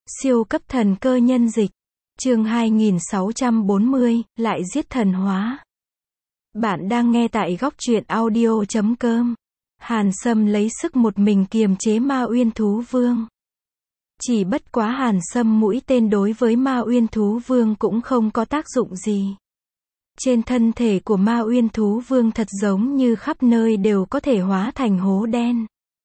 Siêu cấp thần cơ nhân dịch. Chương 2640, lại giết thần hóa. Bạn đang nghe tại góc truyện audio.com. Hàn Sâm lấy sức một mình kiềm chế Ma Uyên Thú Vương. Chỉ bất quá Hàn Sâm mũi tên đối với Ma Uyên Thú Vương cũng không có tác dụng gì. Trên thân thể của Ma Uyên Thú Vương thật giống như khắp nơi đều có thể hóa thành hố đen.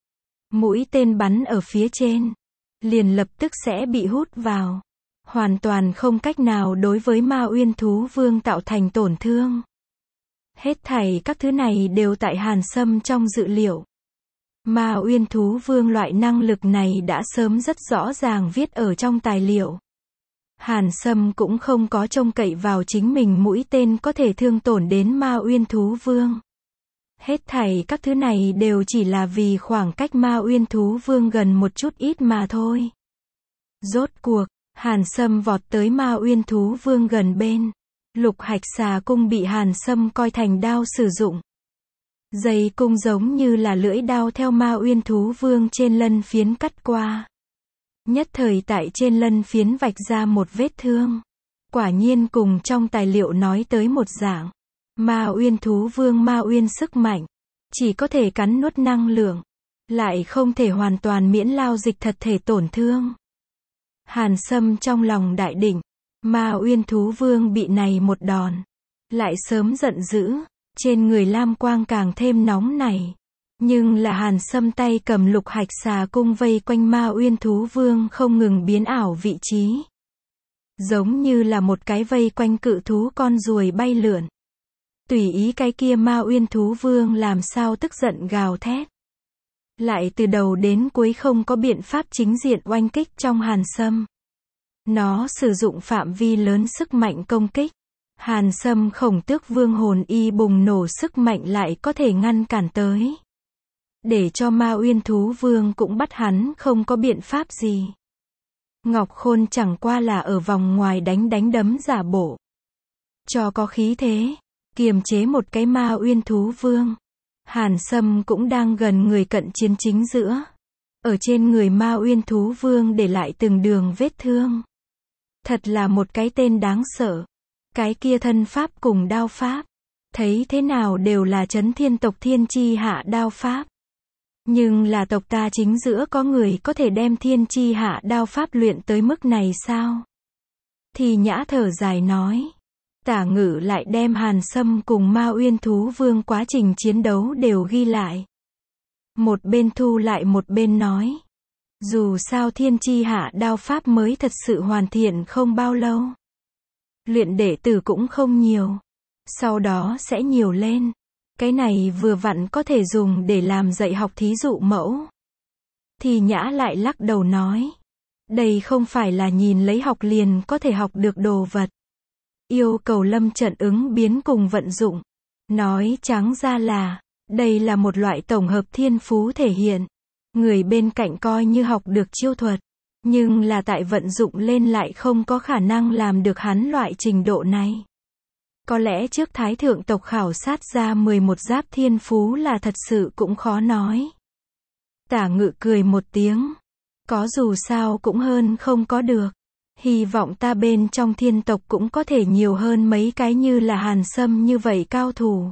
Mũi tên bắn ở phía trên, liền lập tức sẽ bị hút vào. Hoàn toàn không cách nào đối với Ma Uyên Thú Vương tạo thành tổn thương. Hết thảy các thứ này đều tại Hàn Sâm trong dự liệu. Ma Uyên Thú Vương loại năng lực này đã sớm rất rõ ràng viết ở trong tài liệu. Hàn Sâm cũng không có trông cậy vào chính mình mũi tên có thể thương tổn đến Ma Uyên Thú Vương. Hết thảy các thứ này đều chỉ là vì khoảng cách Ma Uyên Thú Vương gần một chút ít mà thôi. Rốt cuộc, Hàn Sâm vọt tới Ma Uyên Thú Vương gần bên. Lục Hạch Xà cung bị Hàn Sâm coi thành đao sử dụng. Dây cung giống như là lưỡi đao theo Ma Uyên Thú Vương trên lân phiến cắt qua. Nhất thời tại trên lân phiến vạch ra một vết thương. Quả nhiên cùng trong tài liệu nói tới một dạng. Ma Uyên Thú Vương Ma Uyên sức mạnh, chỉ có thể cắn nuốt năng lượng, lại không thể hoàn toàn miễn lao dịch thật thể tổn thương. Hàn Sâm trong lòng đại định, Ma Uyên Thú Vương bị này một đòn, lại sớm giận dữ, trên người lam quang càng thêm nóng nảy. Nhưng là Hàn Sâm tay cầm Lục Hạch Xà cung vây quanh Ma Uyên Thú Vương không ngừng biến ảo vị trí. Giống như là một cái vây quanh cự thú con ruồi bay lượn. Tùy ý cái kia Ma Uyên Thú Vương làm sao tức giận gào thét. Lại từ đầu đến cuối không có biện pháp chính diện oanh kích trong Hàn Sâm. Nó sử dụng phạm vi lớn sức mạnh công kích. Hàn Sâm Khổng Tước Vương hồn y bùng nổ sức mạnh lại có thể ngăn cản tới. Để cho Ma Uyên Thú Vương cũng bắt hắn không có biện pháp gì. Ngọc Khôn chẳng qua là ở vòng ngoài đánh đấm giả bộ. Cho có khí thế, kiềm chế một cái Ma Uyên Thú Vương. Hàn Sâm cũng đang gần người cận chiến chính giữa. Ở trên người Ma Uyên Thú Vương để lại từng đường vết thương. Thật là một cái tên đáng sợ. Cái kia thân pháp cùng đao pháp, thấy thế nào đều là Chấn Thiên tộc Thiên Chi Hạ đao pháp. Nhưng là tộc ta chính giữa có người có thể đem Thiên Chi Hạ đao pháp luyện tới mức này sao? Thì Nhã thở dài nói. Tả Ngự lại đem Hàn Sâm cùng Ma Uyên Thú Vương quá trình chiến đấu đều ghi lại. Một bên thu lại một bên nói. Dù sao Thiên Chi Hạ đao pháp mới thật sự hoàn thiện không bao lâu. Luyện đệ tử cũng không nhiều. Sau đó sẽ nhiều lên. Cái này vừa vặn có thể dùng để làm dạy học thí dụ mẫu. Thì Nhã lại lắc đầu nói. Đây không phải là nhìn lấy học liền có thể học được đồ vật. Yêu cầu lâm trận ứng biến cùng vận dụng. Nói trắng ra là, đây là một loại tổng hợp thiên phú thể hiện. Người bên cạnh coi như học được chiêu thuật. Nhưng là tại vận dụng lên lại không có khả năng làm được hắn loại trình độ này. Có lẽ trước Thái Thượng tộc khảo sát ra 11 giáp thiên phú là thật sự cũng khó nói. Tả Ngự cười một tiếng. Có dù sao cũng hơn không có được. Hy vọng ta bên trong thiên tộc cũng có thể nhiều hơn mấy cái như là Hàn Sâm như vậy cao thủ.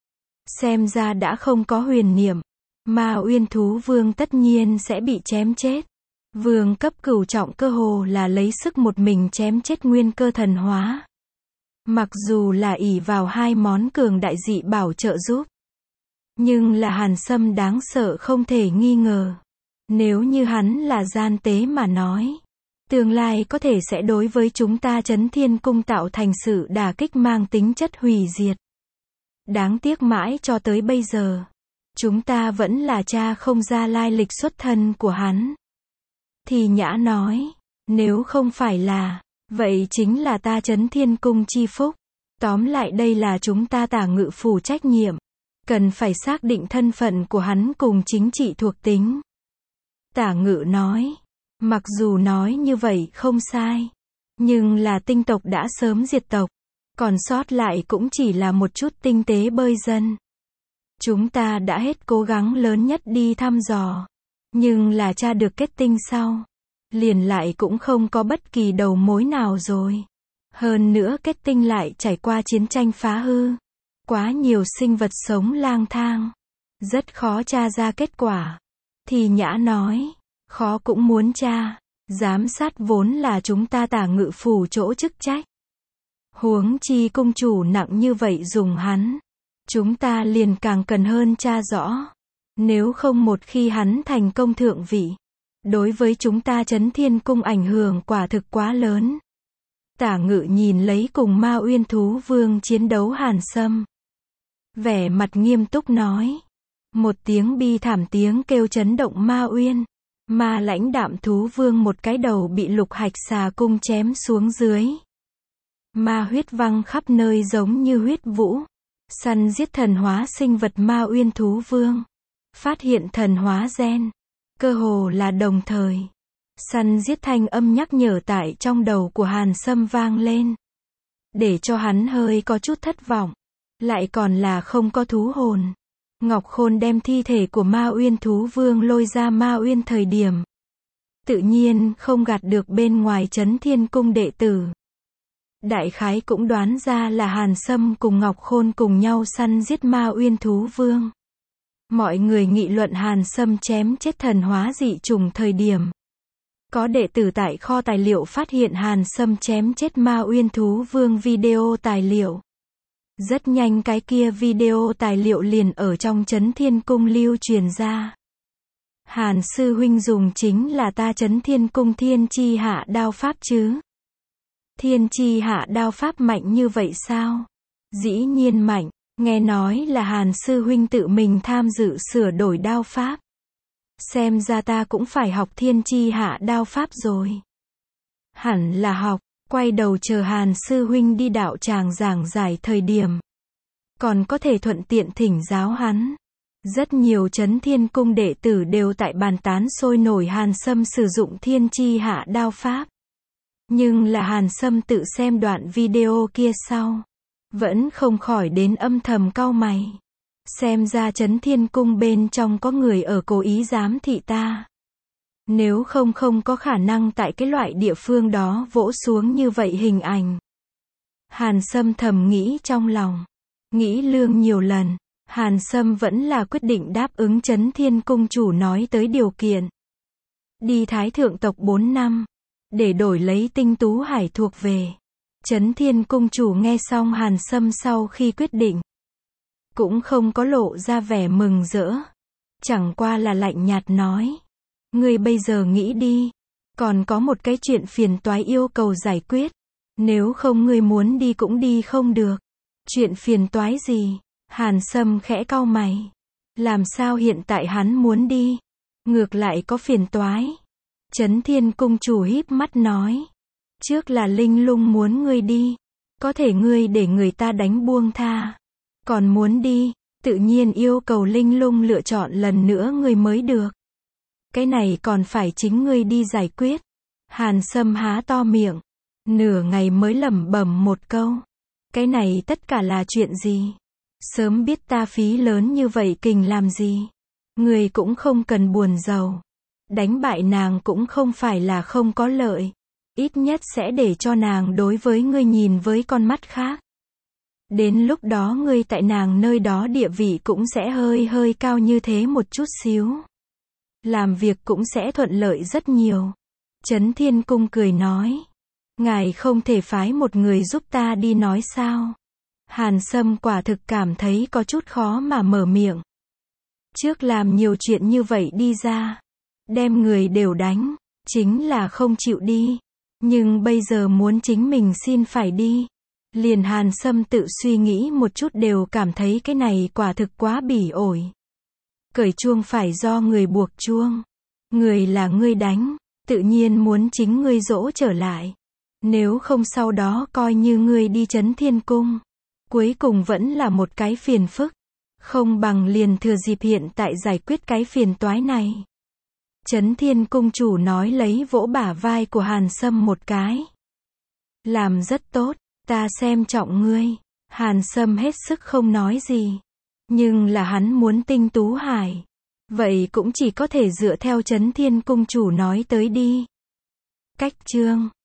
Xem ra đã không có huyền niệm. Ma Uyên Thú Vương tất nhiên sẽ bị chém chết. Vương cấp cửu trọng cơ hồ là lấy sức một mình chém chết nguyên cơ thần hóa. Mặc dù là ỷ vào hai món cường đại dị bảo trợ giúp. Nhưng là Hàn Sâm đáng sợ không thể nghi ngờ. Nếu như hắn là gian tế mà nói. Tương lai có thể sẽ đối với chúng ta Chấn Thiên Cung tạo thành sự đả kích mang tính chất hủy diệt. Đáng tiếc mãi cho tới bây giờ. Chúng ta vẫn là tra không ra lai lịch xuất thân của hắn. Thì Nhã nói. Nếu không phải là, vậy chính là ta Chấn Thiên Cung chi phúc. Tóm lại đây là chúng ta Tả Ngự phủ trách nhiệm. Cần phải xác định thân phận của hắn cùng chính trị thuộc tính. Tả Ngự nói. Mặc dù nói như vậy không sai. Nhưng là tinh tộc đã sớm diệt tộc. Còn sót lại cũng chỉ là một chút tinh tế bơi dân. Chúng ta đã hết cố gắng lớn nhất đi thăm dò. Nhưng là tra được kết tinh sau. liền lại cũng không có bất kỳ đầu mối nào rồi. Hơn nữa kết tinh lại trải qua chiến tranh phá hư. Quá nhiều sinh vật sống lang thang. Rất khó tra ra kết quả. Thì Nhã nói, khó cũng muốn tra. Giám sát vốn là chúng ta Tả Ngự Phủ chỗ chức trách. Huống chi cung chủ nặng như vậy dùng hắn. Chúng ta liền càng cần hơn tra rõ. Nếu không một khi hắn thành công thượng vị, đối với chúng ta Chấn Thiên Cung ảnh hưởng quả thực quá lớn. Tả Ngự nhìn lấy cùng Ma Uyên thú vương chiến đấu Hàn Sâm. Vẻ mặt nghiêm túc nói. Một tiếng bi thảm tiếng kêu chấn động Ma Uyên. Ma Lãnh Đạm thú vương một cái đầu bị Lục Hạch Xà cung chém xuống dưới. Ma huyết văng khắp nơi giống như huyết vũ. Săn giết thần hóa sinh vật Ma Uyên thú vương. Phát hiện thần hóa gen. Cơ hồ là đồng thời. Săn giết thanh âm nhắc nhở tại trong đầu của Hàn Sâm vang lên. Để cho hắn hơi có chút thất vọng. Lại còn là không có thú hồn. Ngọc Khôn đem thi thể của Ma Uyên thú vương lôi ra Ma Uyên thời điểm. Tự nhiên không gạt được bên ngoài Chấn Thiên Cung đệ tử. Đại khái cũng đoán ra là Hàn Sâm cùng Ngọc Khôn cùng nhau săn giết Ma Uyên thú vương. Mọi người nghị luận Hàn Sâm chém chết thần hóa dị trùng thời điểm. Có đệ tử tại kho tài liệu phát hiện Hàn Sâm chém chết Ma Uyên thú vương video tài liệu. Rất nhanh cái kia video tài liệu liền ở trong Chấn Thiên Cung lưu truyền ra. Hàn sư huynh dùng chính là ta Chấn Thiên Cung Thiên Chi Hạ đao pháp chứ? Thiên Chi Hạ đao pháp mạnh như vậy sao? Dĩ nhiên mạnh, nghe nói là Hàn sư huynh tự mình tham dự sửa đổi đao pháp. Xem ra ta cũng phải học Thiên Chi Hạ đao pháp rồi. Hẳn là học, quay đầu chờ Hàn sư huynh đi đạo tràng giảng giải thời điểm. Còn có thể thuận tiện thỉnh giáo hắn. Rất nhiều Chấn Thiên Cung đệ tử đều tại bàn tán sôi nổi Hàn Sâm sử dụng Thiên Chi Hạ đao pháp. Nhưng là Hàn Sâm tự xem đoạn video kia sau. Vẫn không khỏi đến âm thầm cau mày. Xem ra Chấn Thiên Cung bên trong có người ở cố ý giám thị ta. Nếu không có khả năng tại cái loại địa phương đó vỗ xuống như vậy hình ảnh. Hàn Sâm thầm nghĩ trong lòng. Nghĩ lương nhiều lần. Hàn Sâm vẫn là quyết định đáp ứng Chấn Thiên Cung chủ nói tới điều kiện. Đi Thái Thượng tộc 4 năm. Để đổi lấy tinh tú hải thuộc về. Chấn Thiên Cung chủ nghe xong Hàn Sâm sau khi quyết định. Cũng không có lộ ra vẻ mừng rỡ. Chẳng qua là lạnh nhạt nói. Ngươi bây giờ nghĩ đi. Còn có một cái chuyện phiền toái yêu cầu giải quyết. Nếu không ngươi muốn đi cũng đi không được. Chuyện phiền toái gì? Hàn Sâm khẽ cau mày. Làm sao hiện tại hắn muốn đi? Ngược lại có phiền toái. Chấn Thiên Cung chủ híp mắt nói. Trước là Linh Lung muốn ngươi đi. Có thể ngươi để người ta đánh buông tha. Còn muốn đi, tự nhiên yêu cầu Linh Lung lựa chọn lần nữa ngươi mới được. Cái này còn phải chính ngươi đi giải quyết. Hàn Sâm há to miệng. Nửa ngày mới lẩm bẩm một câu. Cái này tất cả là chuyện gì? Sớm biết ta phí lớn như vậy kình làm gì? Ngươi cũng không cần buồn giàu. Đánh bại nàng cũng không phải là không có lợi. Ít nhất sẽ để cho nàng đối với ngươi nhìn với con mắt khác. Đến lúc đó ngươi tại nàng nơi đó địa vị cũng sẽ hơi cao như thế một chút xíu. Làm việc cũng sẽ thuận lợi rất nhiều. Chấn Thiên Cung cười nói. Ngài không thể phái một người giúp ta đi nói sao? Hàn Sâm quả thực cảm thấy có chút khó mà mở miệng. Trước làm nhiều chuyện như vậy đi ra. Đem người đều đánh. Chính là không chịu đi. Nhưng bây giờ muốn chính mình xin phải đi. Liền Hàn Sâm tự suy nghĩ một chút đều cảm thấy cái này quả thực quá bỉ ổi. Cởi chuông phải do người buộc chuông. Người là ngươi đánh. Tự nhiên muốn chính ngươi dỗ trở lại. Nếu không sau đó coi như ngươi đi Chấn Thiên Cung. Cuối cùng vẫn là một cái phiền phức. Không bằng liền thừa dịp hiện tại giải quyết cái phiền toái này. Chấn Thiên Cung chủ nói lấy vỗ bả vai của Hàn Sâm một cái. Làm rất tốt, ta xem trọng ngươi. Hàn Sâm hết sức không nói gì. Nhưng là hắn muốn tinh tú hải. Vậy cũng chỉ có thể dựa theo Chấn Thiên Cung chủ nói tới đi. cách chương